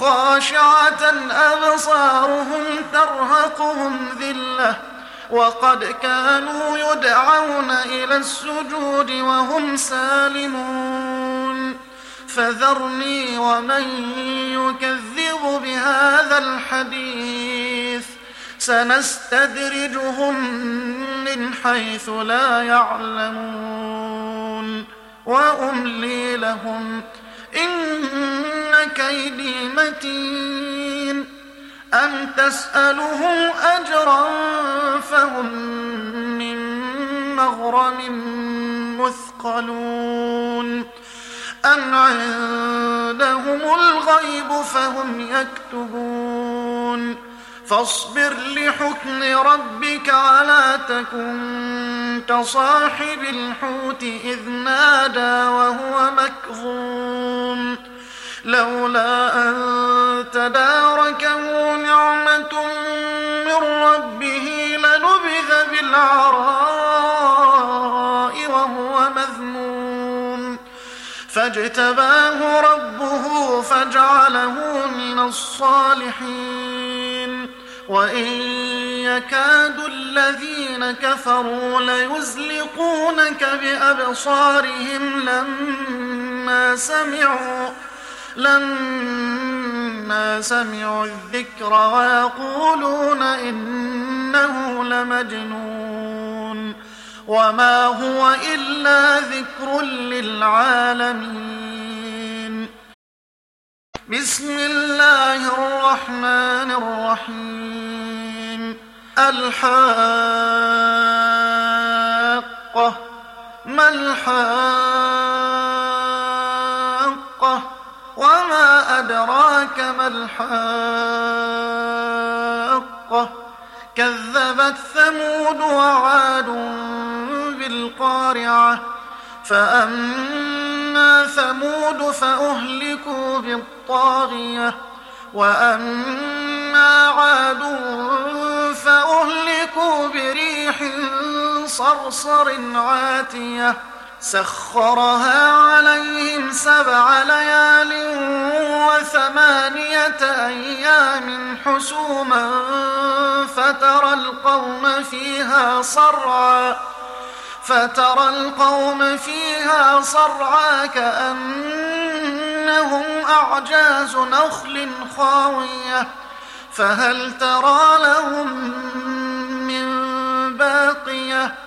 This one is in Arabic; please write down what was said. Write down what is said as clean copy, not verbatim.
خاشعة أبصارهم ترهقهم ذلة وقد كانوا يدعون إلى السجود وهم سالمون فذرني ومن يكذب بهذا الحديث سنستدرجهم من حيث لا يعلمون وأملي لهم إن كيدي متين أم تسألهم أجرا فهم من مغرم مثقلون أم عندهم الغيب فهم يكتبون فاصبر لحكم ربك ولا تكن كصاحب الحوت إذ نادى وهو مكظوم لولا أن تداركه نعمة من ربه لنبذ بالعراء وهو مذموم فاجتباه ربه فجعله من الصالحين وإن يكاد الذين كفروا ليزلقونك بأبصارهم لما سمعوا الذكر ويقولون إنه لمجنون وما هو إلا ذكر للعالمين بسم الله الرحمن الرحيم الحاقة ما الحاقة وما أدراك ما الحاقة كذبت ثمود وعاد بالقارعة فأما ثمود فأهلكوا بالطاغية وأما عاد فأهلكوا بريح صرصر عاتية سخرها عليهم 7 ليال و8 أيام حسوما فترى القوم فيها صرعى كأنهم أعجاز نخل خاوية فهل ترى لهم من باقية